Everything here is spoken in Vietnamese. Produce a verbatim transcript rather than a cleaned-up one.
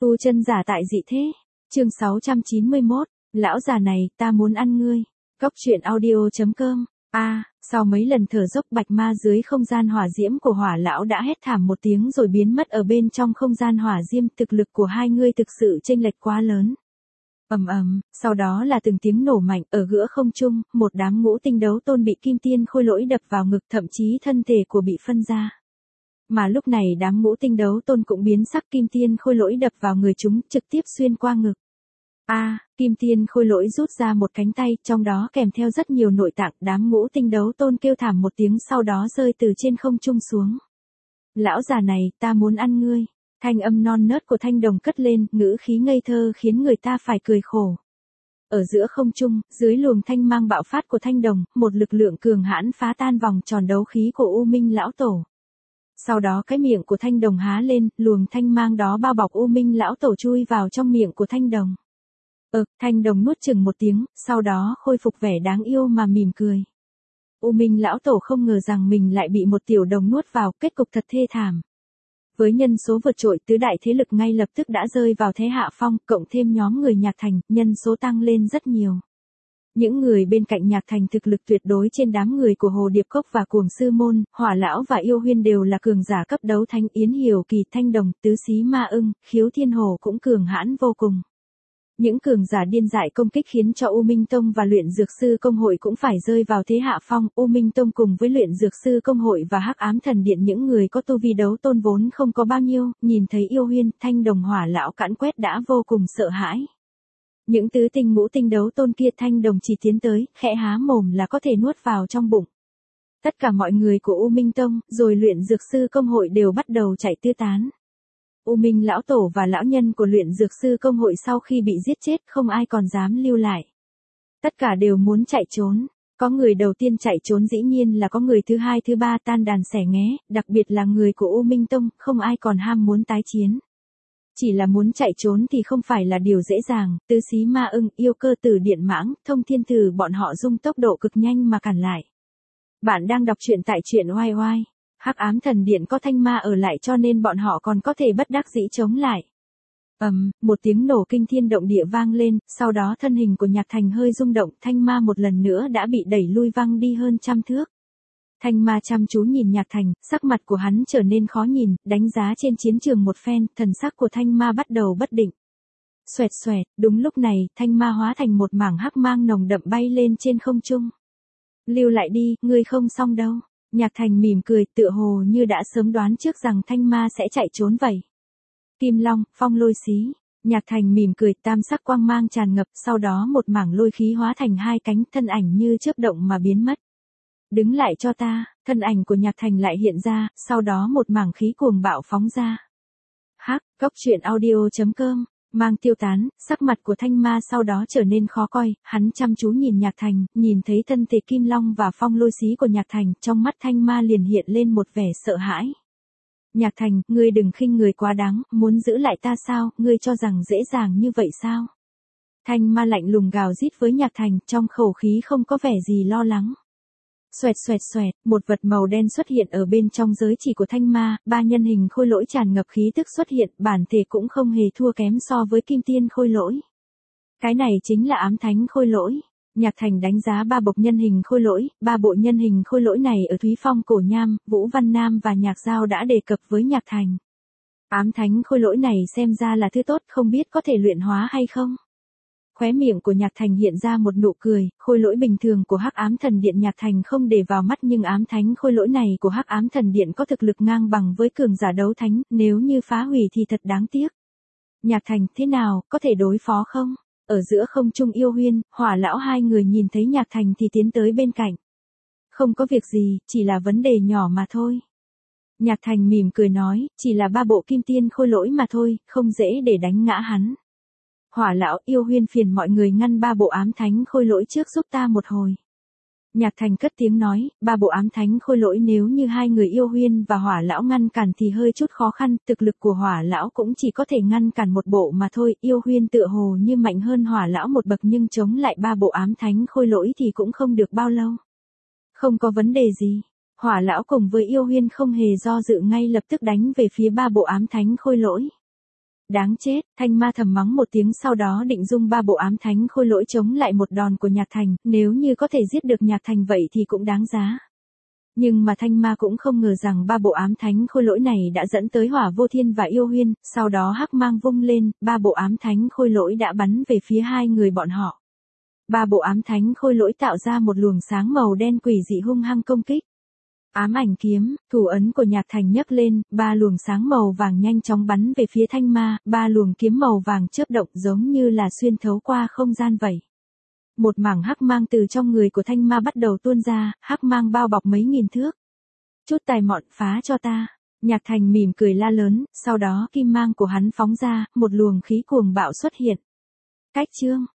Tu chân giả tại dị thế. Chương sáu trăm chín mươi mốt, lão già này, ta muốn ăn ngươi. Cóc truyện audio.com. A, à, sau mấy lần thở dốc bạch ma dưới không gian hỏa diễm của hỏa lão đã hét thảm một tiếng rồi biến mất ở bên trong không gian hỏa diêm, thực lực của hai ngươi thực sự chênh lệch quá lớn. Ầm ầm, sau đó là từng tiếng nổ mạnh, ở giữa không trung, một đám ngũ tinh đấu tôn bị kim tiên khôi lỗi đập vào ngực, thậm chí thân thể của bị phân ra. Mà lúc này đám ngũ tinh đấu tôn cũng biến sắc, kim tiên khôi lỗi đập vào người chúng, trực tiếp xuyên qua ngực. A, à, kim tiên khôi lỗi rút ra một cánh tay, trong đó kèm theo rất nhiều nội tạng, đám ngũ tinh đấu tôn kêu thảm một tiếng sau đó rơi từ trên không trung xuống. Lão già này, ta muốn ăn ngươi. Thanh âm non nớt của Thanh Đồng cất lên, ngữ khí ngây thơ khiến người ta phải cười khổ. Ở giữa không trung, dưới luồng thanh mang bạo phát của Thanh Đồng, một lực lượng cường hãn phá tan vòng tròn đấu khí của U Minh lão tổ. Sau đó cái miệng của Thanh Đồng há lên, luồng thanh mang đó bao bọc U Minh lão tổ chui vào trong miệng của Thanh Đồng. Ờ, Thanh Đồng nuốt chừng một tiếng, sau đó khôi phục vẻ đáng yêu mà mỉm cười. U Minh lão tổ không ngờ rằng mình lại bị một tiểu đồng nuốt vào, kết cục thật thê thảm. Với nhân số vượt trội, tứ đại thế lực ngay lập tức đã rơi vào thế hạ phong, cộng thêm nhóm người Nhạc Thành, nhân số tăng lên rất nhiều. Những người bên cạnh Nhạc Thành thực lực tuyệt đối trên đám người của Hồ Điệp Cốc và Cuồng Sư Môn, Hỏa Lão và Yêu Huyên đều là cường giả cấp đấu thánh, Yến Hiểu Kỳ, Thanh Đồng, Tứ Xí Ma Ưng, Khiếu Thiên Hồ cũng cường hãn vô cùng. Những cường giả điên dại công kích khiến cho U Minh Tông và Luyện Dược Sư Công hội cũng phải rơi vào thế hạ phong. U Minh Tông cùng với Luyện Dược Sư Công hội và Hắc Ám Thần Điện, những người có tu vi đấu tôn vốn không có bao nhiêu, nhìn thấy Yêu Huyên, Thanh Đồng, Hỏa Lão càn quét đã vô cùng sợ hãi. Những tứ tinh ngũ tinh đấu tôn kia Thanh Đồng chỉ tiến tới, khẽ há mồm là có thể nuốt vào trong bụng. Tất cả mọi người của U Minh Tông, rồi Luyện Dược Sư Công hội đều bắt đầu chạy tứ tán. U Minh lão tổ và lão nhân của Luyện Dược Sư Công hội sau khi bị giết chết không ai còn dám lưu lại. Tất cả đều muốn chạy trốn. Có người đầu tiên chạy trốn dĩ nhiên là có người thứ hai thứ ba tan đàn xẻ nghé, đặc biệt là người của U Minh Tông, không ai còn ham muốn tái chiến. Chỉ là muốn chạy trốn thì không phải là điều dễ dàng, Tứ Xí Ma Ưng, Yêu Cơ Tử Điện Mãng, Thông Thiên Tử bọn họ dùng tốc độ cực nhanh mà cản lại. Bạn đang đọc truyện tại truyện oai oai. Hắc Ám Thần Điện có Thanh Ma ở lại cho nên bọn họ còn có thể bất đắc dĩ chống lại. Ầm, um, một tiếng nổ kinh thiên động địa vang lên, sau đó thân hình của Nhạc Thành hơi rung động, Thanh Ma một lần nữa đã bị đẩy lui văng đi hơn trăm thước. Thanh Ma chăm chú nhìn Nhạc Thành, sắc mặt của hắn trở nên khó nhìn, đánh giá trên chiến trường một phen, thần sắc của Thanh Ma bắt đầu bất định. Xoẹt xoẹt, đúng lúc này, Thanh Ma hóa thành một mảng hắc mang nồng đậm bay lên trên không trung. Lưu lại đi, ngươi không xong đâu. Nhạc Thành mỉm cười, tựa hồ như đã sớm đoán trước rằng Thanh Ma sẽ chạy trốn vậy. Kim Long, Phong Lôi Xí. Nhạc Thành mỉm cười, tam sắc quang mang tràn ngập, sau đó một mảng lôi khí hóa thành hai cánh, thân ảnh như chớp động mà biến mất. Đứng lại cho ta, thân ảnh của Nhạc Thành lại hiện ra, sau đó một mảng khí cuồng bạo phóng ra. Hắc, Cóc truyện audio.com. Mang tiêu tán, sắc mặt của Thanh Ma sau đó trở nên khó coi, hắn chăm chú nhìn Nhạc Thành, nhìn thấy thân thể Kim Long và Phong Lôi Xí của Nhạc Thành, trong mắt Thanh Ma liền hiện lên một vẻ sợ hãi. Nhạc Thành, ngươi đừng khinh người quá đáng, muốn giữ lại ta sao, ngươi cho rằng dễ dàng như vậy sao? Thanh Ma lạnh lùng gào rít với Nhạc Thành, trong khẩu khí không có vẻ gì lo lắng. Xoẹt xoẹt xoẹt, một vật màu đen xuất hiện ở bên trong giới chỉ của Thanh Ma, ba nhân hình khôi lỗi tràn ngập khí tức xuất hiện, bản thể cũng không hề thua kém so với kim tiên khôi lỗi. Cái này chính là ám thánh khôi lỗi. Nhạc Thành đánh giá ba bộc nhân hình khôi lỗi, ba bộ nhân hình khôi lỗi này ở Thúy Phong Cổ Nham, Vũ Văn Nam và Nhạc Giao đã đề cập với Nhạc Thành. Ám thánh khôi lỗi này xem ra là thứ tốt, không biết có thể luyện hóa hay không? Khóe miệng của Nhạc Thành hiện ra một nụ cười, khôi lỗi bình thường của Hắc Ám Thần Điện Nhạc Thành không để vào mắt, nhưng ám thánh khôi lỗi này của Hắc Ám Thần Điện có thực lực ngang bằng với cường giả đấu thánh, nếu như phá hủy thì thật đáng tiếc. Nhạc Thành, thế nào, có thể đối phó không? Ở giữa không trung Yêu Huyên, Hỏa Lão hai người nhìn thấy Nhạc Thành thì tiến tới bên cạnh. Không có việc gì, chỉ là vấn đề nhỏ mà thôi. Nhạc Thành mỉm cười nói, chỉ là ba bộ kim tiên khôi lỗi mà thôi, không dễ để đánh ngã hắn. Hỏa Lão, Yêu Huyên phiền mọi người ngăn ba bộ ám thánh khôi lỗi trước giúp ta một hồi. Nhạc Thành cất tiếng nói, ba bộ ám thánh khôi lỗi nếu như hai người Yêu Huyên và Hỏa Lão ngăn cản thì hơi chút khó khăn, thực lực của Hỏa Lão cũng chỉ có thể ngăn cản một bộ mà thôi, Yêu Huyên tựa hồ như mạnh hơn Hỏa Lão một bậc nhưng chống lại ba bộ ám thánh khôi lỗi thì cũng không được bao lâu. Không có vấn đề gì. Hỏa Lão cùng với Yêu Huyên không hề do dự ngay lập tức đánh về phía ba bộ ám thánh khôi lỗi. Đáng chết, Thanh Ma thầm mắng một tiếng sau đó định dung ba bộ ám thánh khôi lỗi chống lại một đòn của Nhạc Thành, nếu như có thể giết được Nhạc Thành vậy thì cũng đáng giá. Nhưng mà Thanh Ma cũng không ngờ rằng ba bộ ám thánh khôi lỗi này đã dẫn tới Hỏa Vô Thiên và Yêu Huyên, sau đó hắc mang vung lên, ba bộ ám thánh khôi lỗi đã bắn về phía hai người bọn họ. Ba bộ ám thánh khôi lỗi tạo ra một luồng sáng màu đen quỷ dị hung hăng công kích. Ám ảnh kiếm, thủ ấn của Nhạc Thành nhấc lên, ba luồng sáng màu vàng nhanh chóng bắn về phía Thanh Ma, ba luồng kiếm màu vàng chớp động giống như là xuyên thấu qua không gian vậy. Một mảng hắc mang từ trong người của Thanh Ma bắt đầu tuôn ra, hắc mang bao bọc mấy nghìn thước. Chút tài mọn phá cho ta. Nhạc Thành mỉm cười la lớn, sau đó kim mang của hắn phóng ra, một luồng khí cuồng bạo xuất hiện. Cách chương